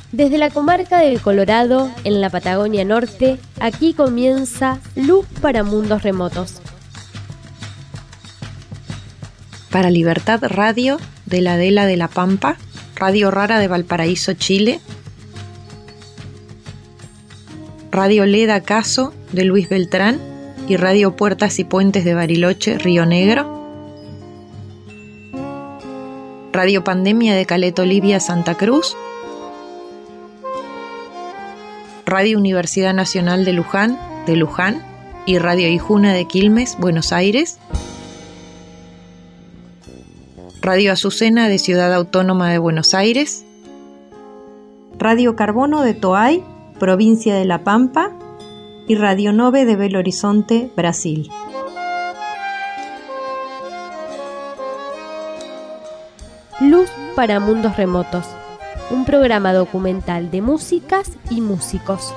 Desde la comarca del Colorado, en la Patagonia Norte, aquí comienza Luz para Mundos Remotos. Para Libertad Radio de la Adela de la Pampa, Radio Rara de Valparaíso, Chile, Radio Leda Caso de Luis Beltrán y Radio Puertas y Puentes de Bariloche, Río Negro, Radio Pandemia de Caleta Olivia, Santa Cruz, Radio Universidad Nacional de Luján y Radio Ijuna de Quilmes, Buenos Aires, Radio Azucena de Ciudad Autónoma de Buenos Aires, Radio Carbono de Toay, provincia de La Pampa, y Radio Nove de Belo Horizonte, Brasil. Luz para Mundos Remotos, un programa documental de músicas y músicos.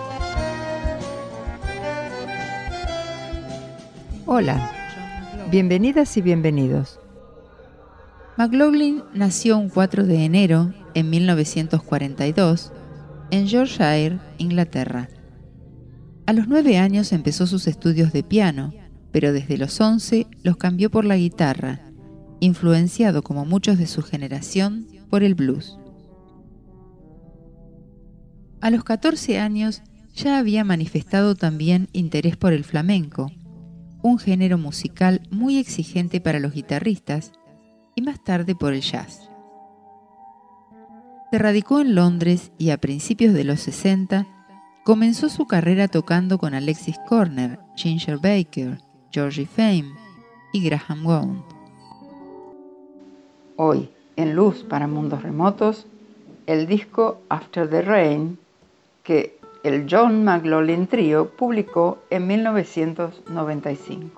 Hola, bienvenidas y bienvenidos. McLaughlin nació un 4 de enero en 1942 en Yorkshire, Inglaterra. A los 9 años empezó sus estudios de piano, pero desde los 11 los cambió por la guitarra, influenciado como muchos de su generación por el blues. A los 14 años ya había manifestado también interés por el flamenco, un género musical muy exigente para los guitarristas, y más tarde por el jazz. Se radicó en Londres y a principios de los 60 comenzó su carrera tocando con Alexis Corner, Ginger Baker, Georgie Fame y Graham Wound. Hoy, en Luz para Mundos Remotos, el disco After the Rain, que el John McLaughlin Trio publicó en 1995.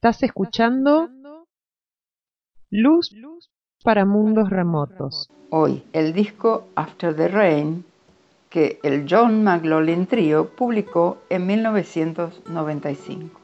Estás escuchando Luz para Mundos Remotos. Hoy, el disco After the Rain, que el John McLaughlin Trio publicó en 1995.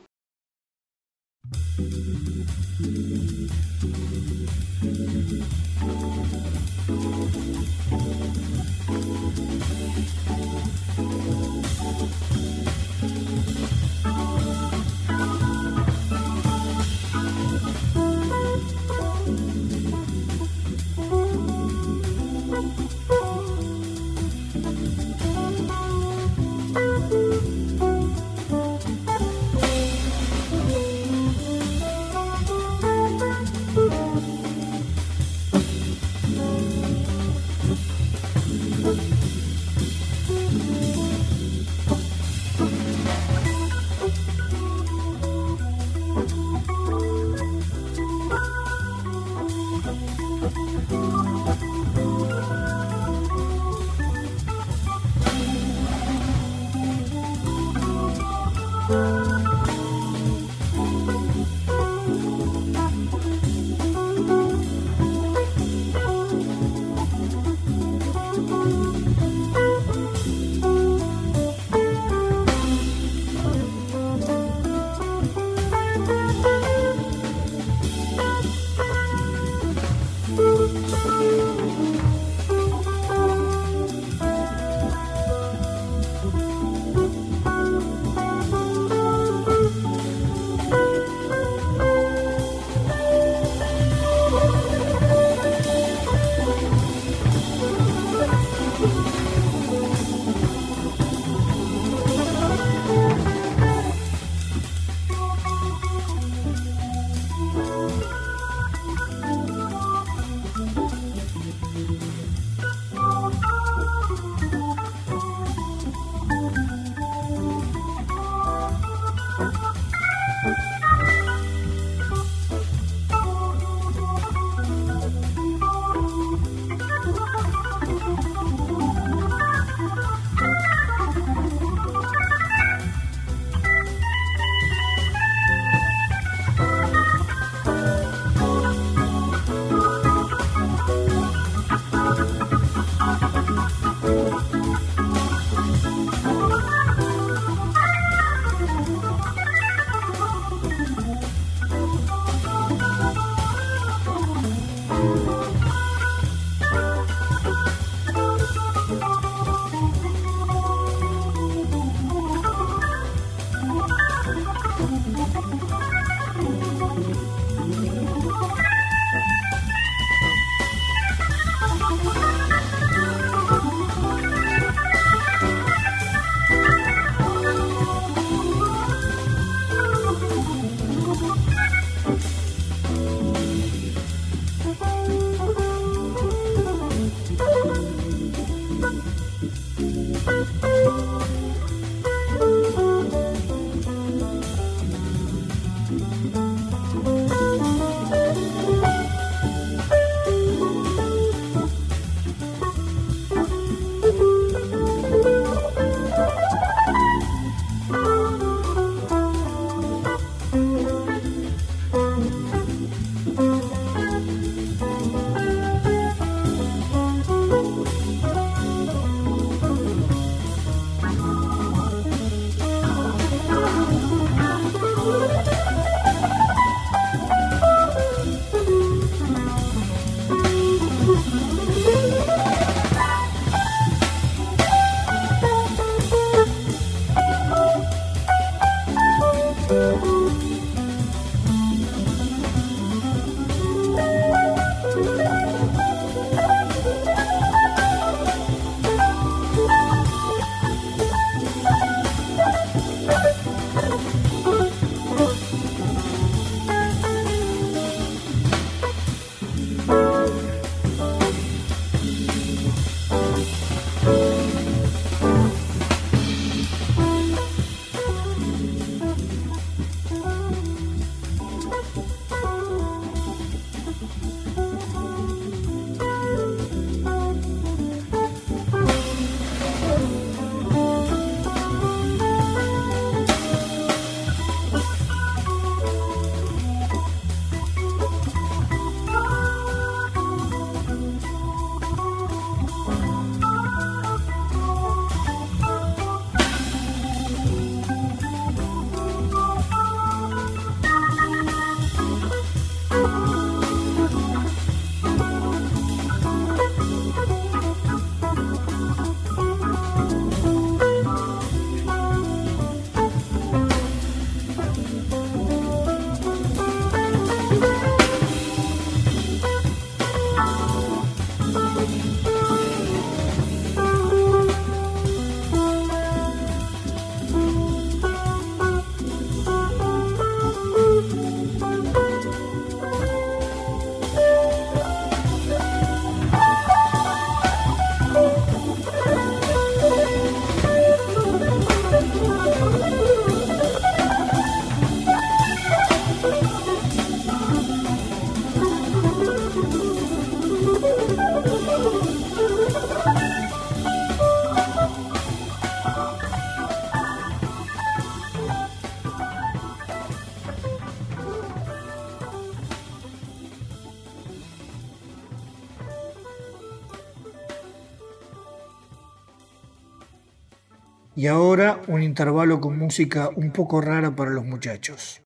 Y ahora un intervalo con música un poco rara para los muchachos.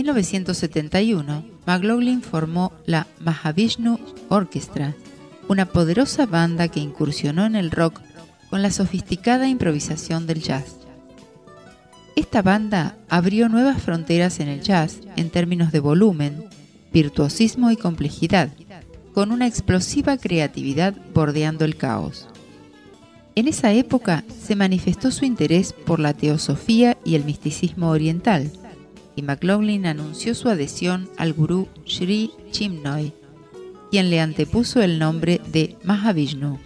1971, McLaughlin formó la Mahavishnu Orchestra, una poderosa banda que incursionó en el rock con la sofisticada improvisación del jazz. Esta banda abrió nuevas fronteras en el jazz en términos de volumen, virtuosismo y complejidad, con una explosiva creatividad bordeando el caos. En esa época se manifestó su interés por la teosofía y el misticismo oriental, y McLaughlin anunció su adhesión al gurú Sri Chinmoy, quien le antepuso el nombre de Mahavishnu.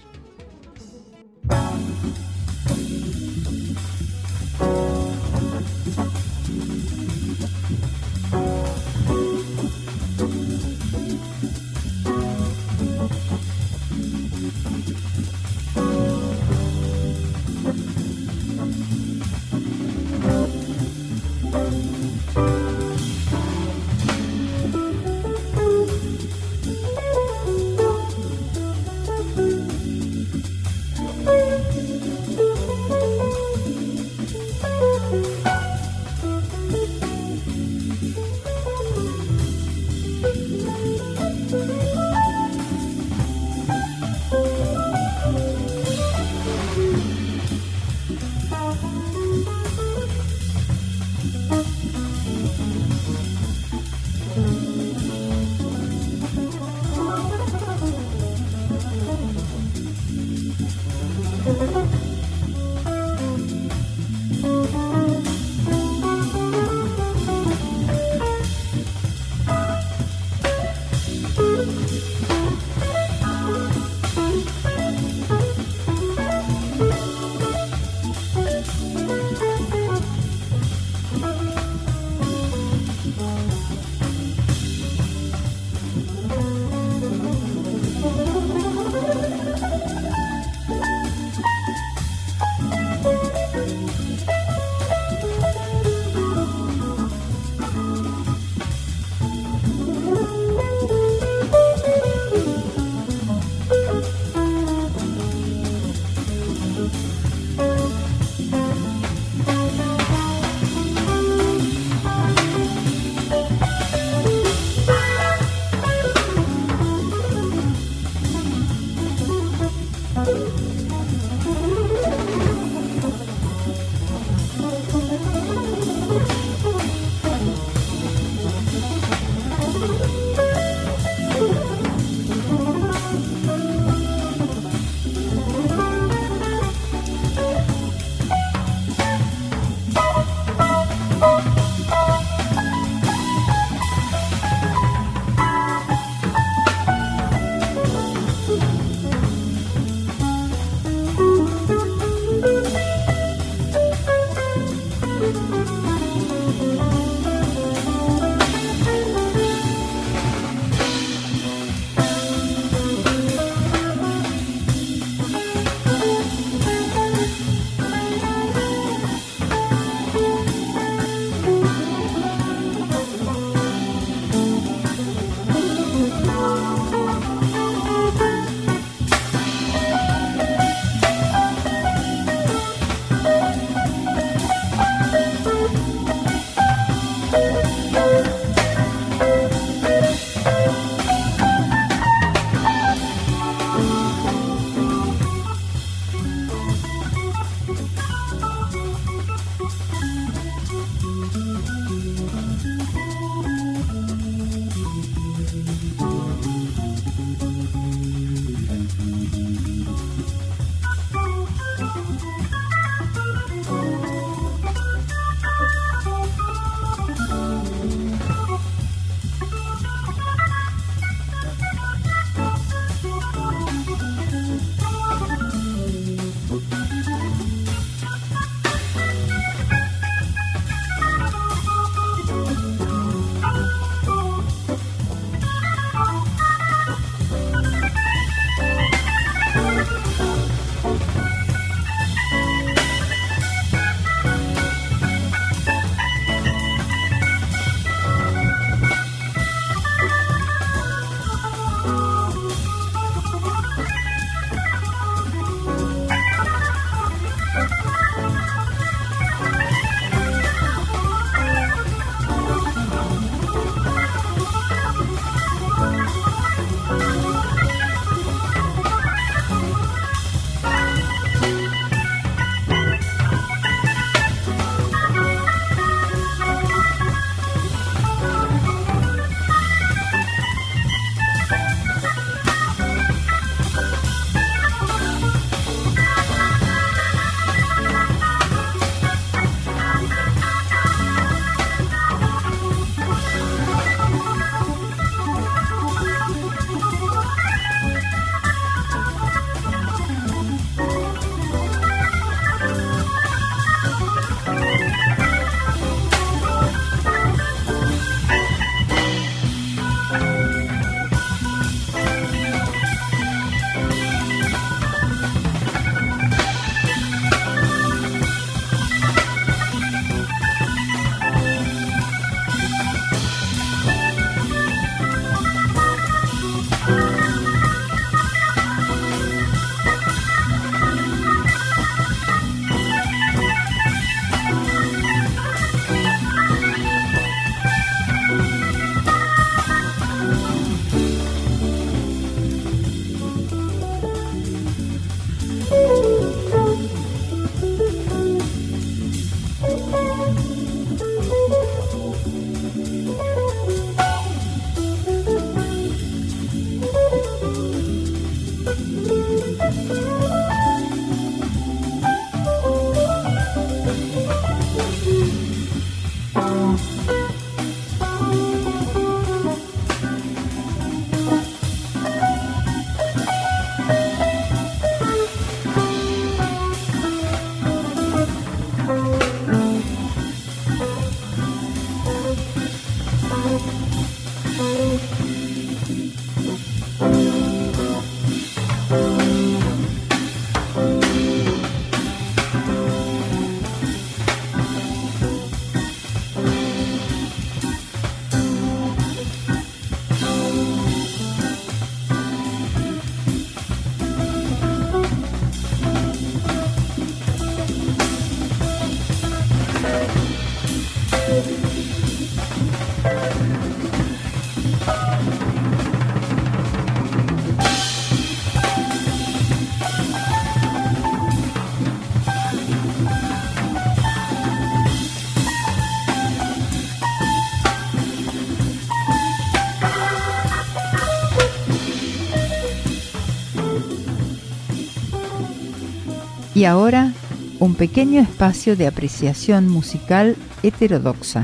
Y ahora, un pequeño espacio de apreciación musical heterodoxa.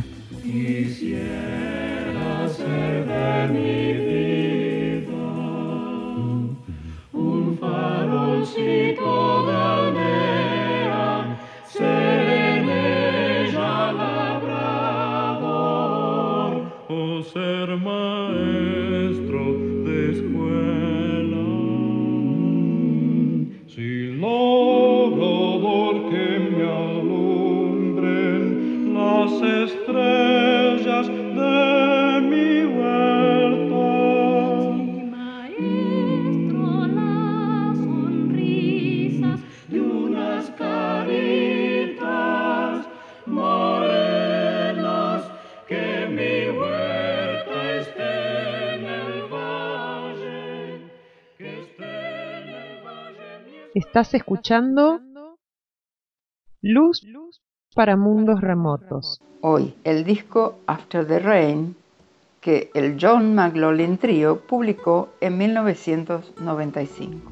Quisiera ser de mi vida un farolcito de aldea, ser en ella labrador o ser maestro de escuela. Si logro que me alumbren las estrellas de mi huerta. Sí, maestro, las sonrisas de unas caritas morenas, que mi huerta esté en el valle, que esté en el valle. Estás escuchando Luz para Mundos Remotos. Hoy, el disco After the Rain, que el John McLaughlin Trio publicó en 1995.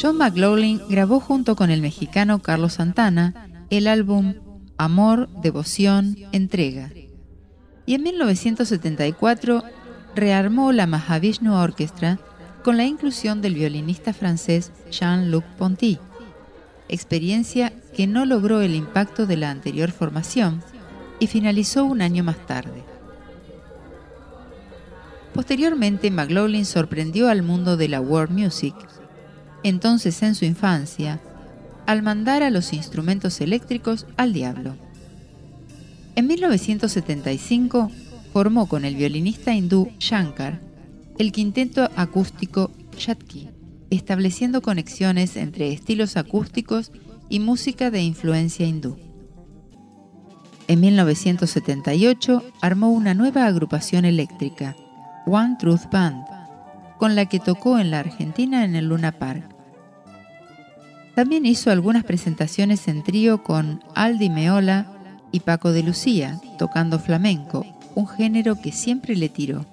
John McLaughlin grabó junto con el mexicano Carlos Santana el álbum Amor, Devoción, Entrega. Y en 1974 rearmó la Mahavishnu Orchestra con la inclusión del violinista francés Jean-Luc Ponty, experiencia que no logró el impacto de la anterior formación y finalizó un año más tarde. Posteriormente, McLaughlin sorprendió al mundo de la world music, entonces en su infancia, al mandar a los instrumentos eléctricos al diablo. En 1975 formó con el violinista hindú Shankar el quinteto acústico Shatki, estableciendo conexiones entre estilos acústicos y música de influencia hindú. En 1978 armó una nueva agrupación eléctrica, One Truth Band, con la que tocó en la Argentina en el Luna Park. También hizo algunas presentaciones en trío con Aldi Meola y Paco de Lucía, tocando flamenco, un género que siempre le tiró.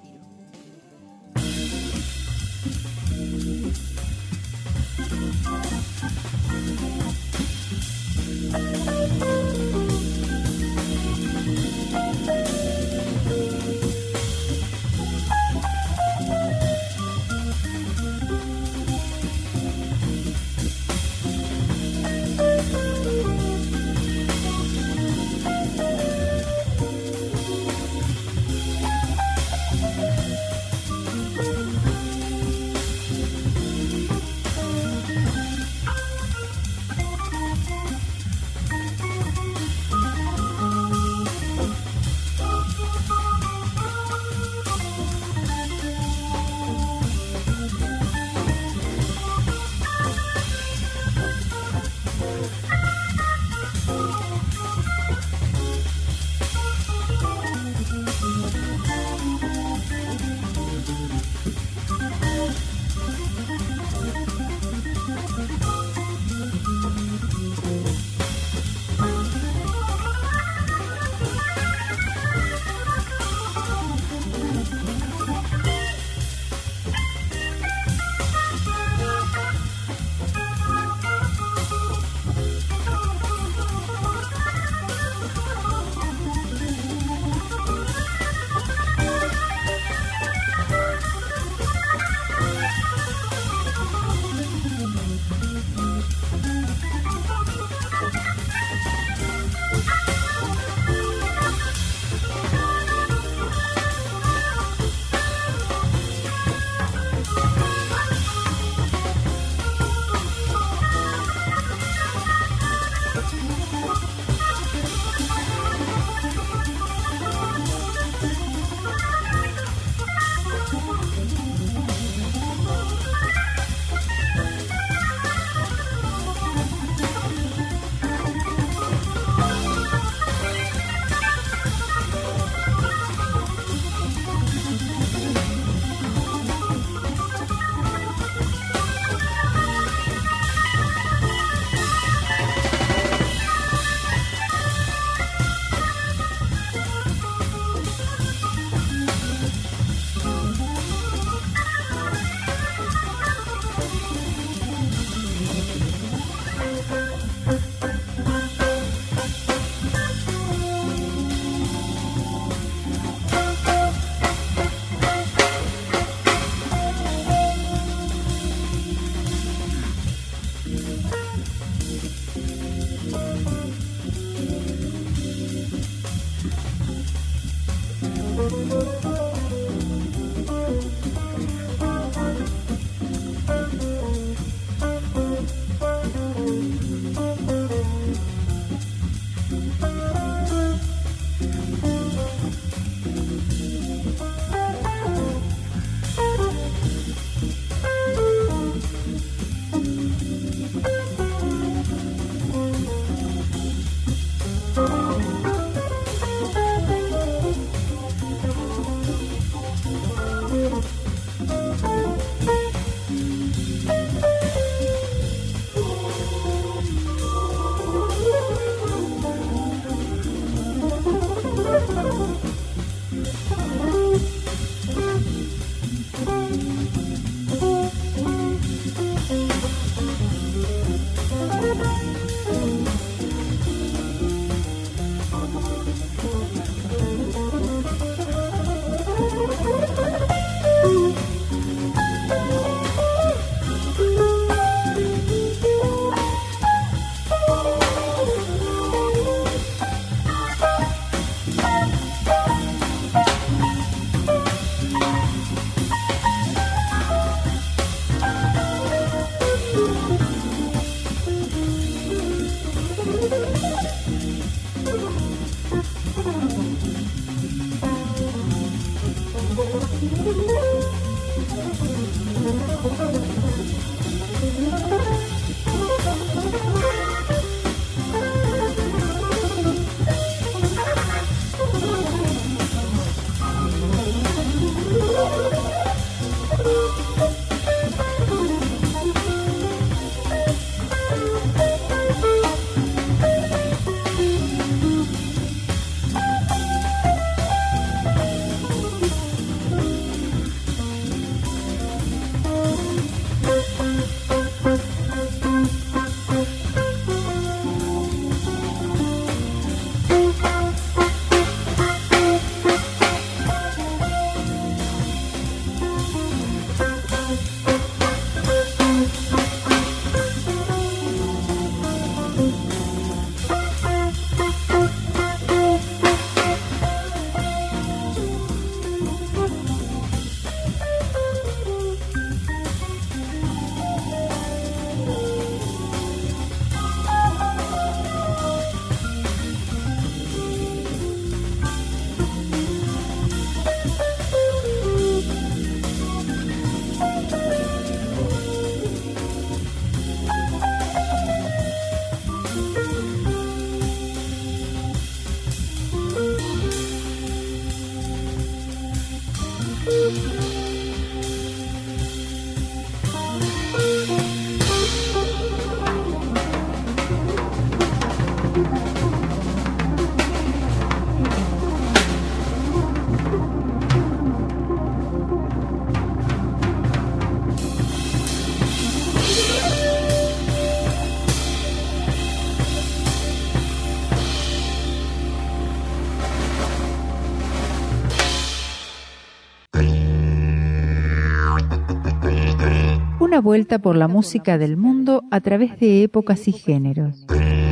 una vuelta por la música del mundo a través de épocas y géneros.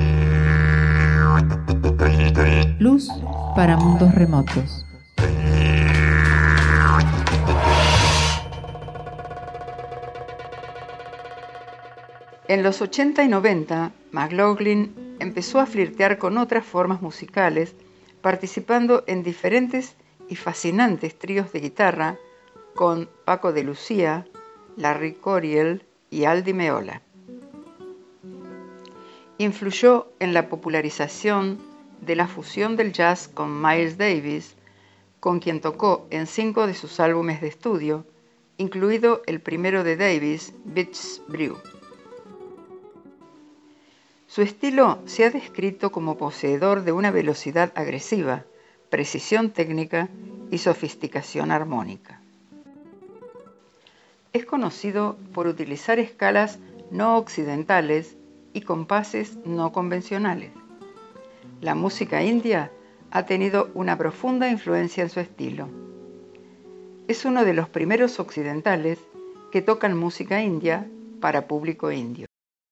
Luz para mundos remotos. En los 80 y 90, McLaughlin empezó a flirtear con otras formas musicales, participando en diferentes y fascinantes tríos de guitarra con Paco de Lucía, Larry Coryell y Al Di Meola. Influyó en la popularización de la fusión del jazz con Miles Davis, con quien tocó en 5 de sus álbumes de estudio, incluido el primero de Davis, Beach Brew. Su estilo se ha descrito como poseedor de una velocidad agresiva, precisión técnica y sofisticación armónica. Es conocido por utilizar escalas no occidentales y compases no convencionales. La música india ha tenido una profunda influencia en su estilo. Es uno de los primeros occidentales que tocan música india para público indio.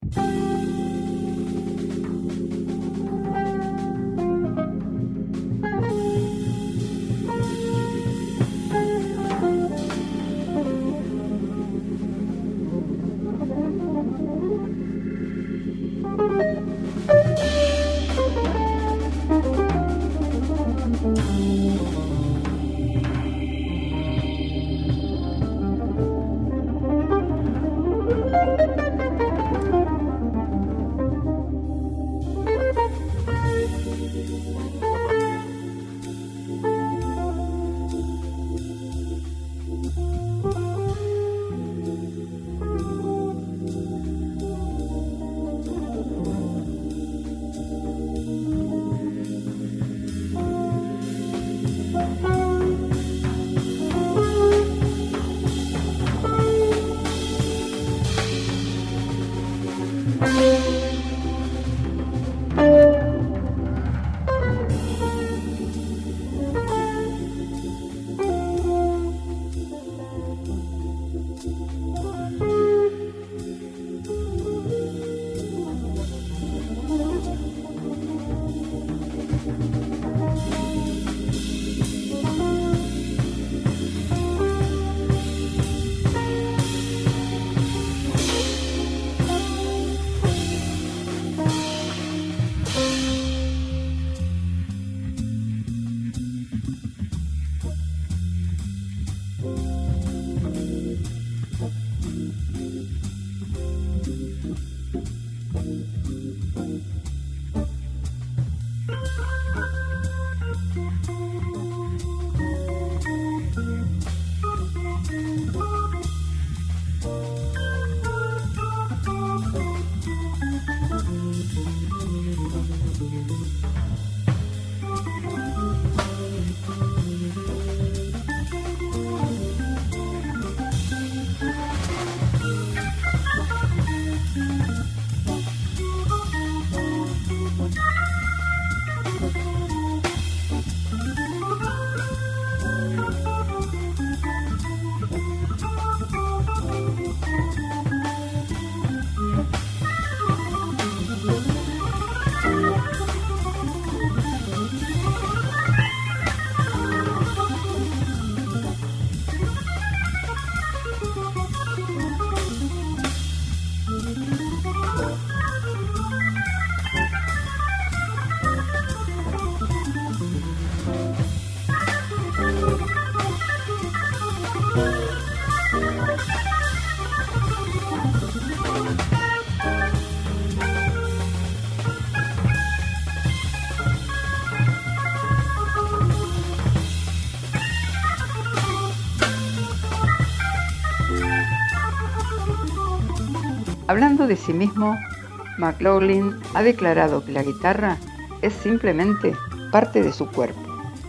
Hablando de sí mismo, McLaughlin ha declarado que la guitarra es simplemente parte de su cuerpo.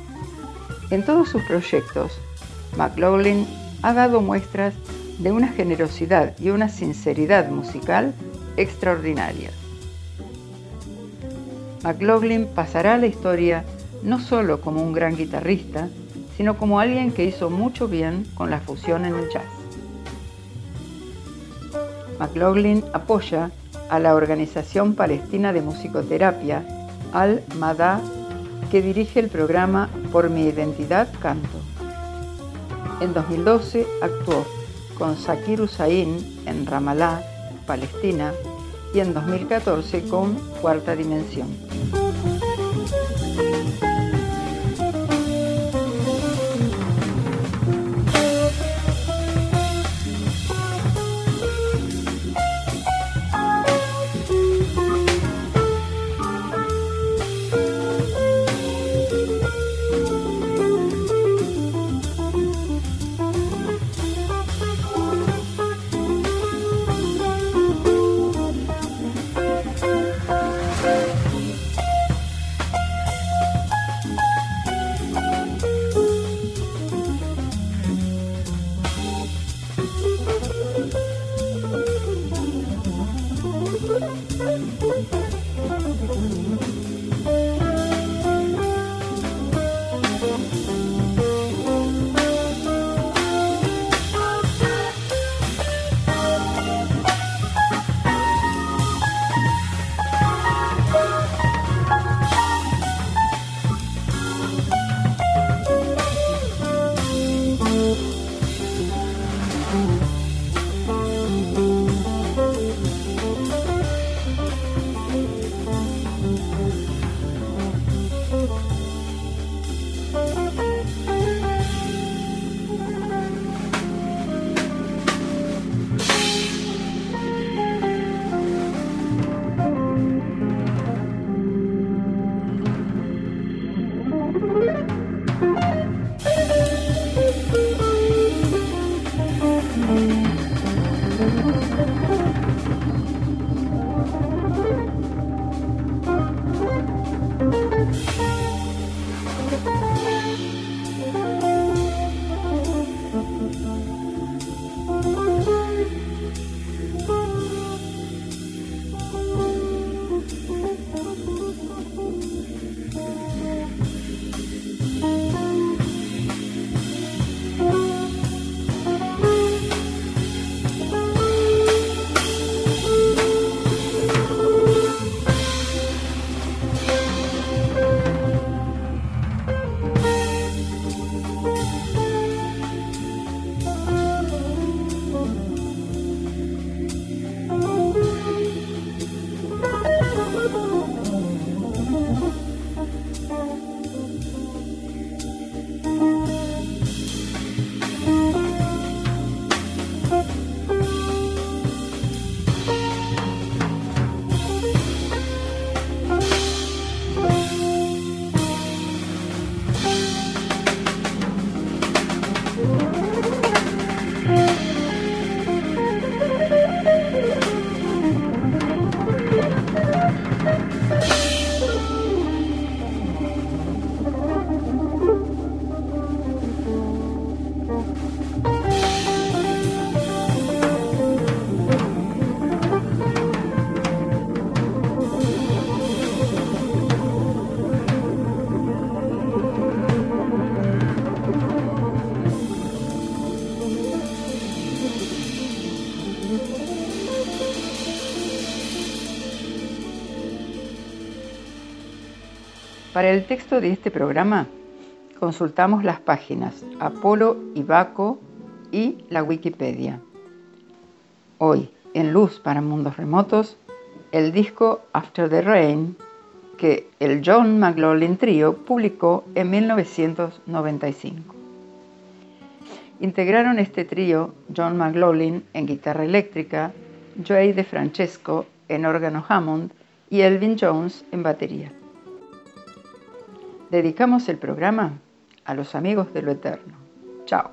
En todos sus proyectos, McLaughlin ha dado muestras de una generosidad y una sinceridad musical extraordinarias. McLaughlin pasará a la historia no solo como un gran guitarrista, sino como alguien que hizo mucho bien con la fusión en el jazz. McLaughlin apoya a la Organización Palestina de Musicoterapia, Al-Madá, que dirige el programa Por mi identidad canto. En 2012 actuó con Zakir Hussain en Ramallah, Palestina, y en 2014 con Cuarta Dimensión. Para el texto de este programa, consultamos las páginas Apolo y Baco y la Wikipedia. Hoy, en Luz para Mundos Remotos, el disco After the Rain, que el John McLaughlin Trio publicó en 1995. Integraron este trío John McLaughlin en guitarra eléctrica, Joey DeFrancesco en órgano Hammond y Elvin Jones en batería. Dedicamos el programa a los amigos de lo eterno. Chao.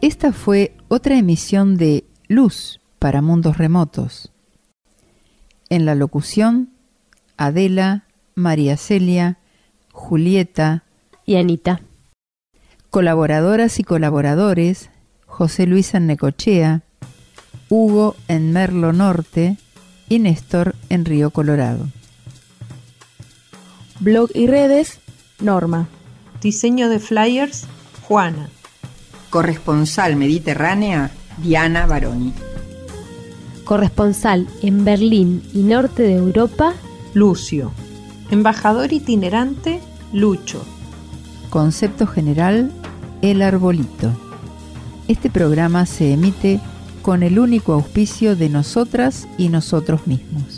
Esta fue otra emisión de Luz para Mundos Remotos. En la locución, Adela, María Celia, Julieta y Anita. Colaboradoras y colaboradores, José Luis en Necochea, Hugo en Merlo Norte y Néstor en Río Colorado. Blog y redes, Norma. Diseño de flyers, Juana. Corresponsal mediterránea, Diana Baroni. Corresponsal en Berlín y norte de Europa, Lucio. Embajador itinerante, Lucho. Concepto general, El Arbolito. Este programa se emite con el único auspicio de nosotras y nosotros mismos.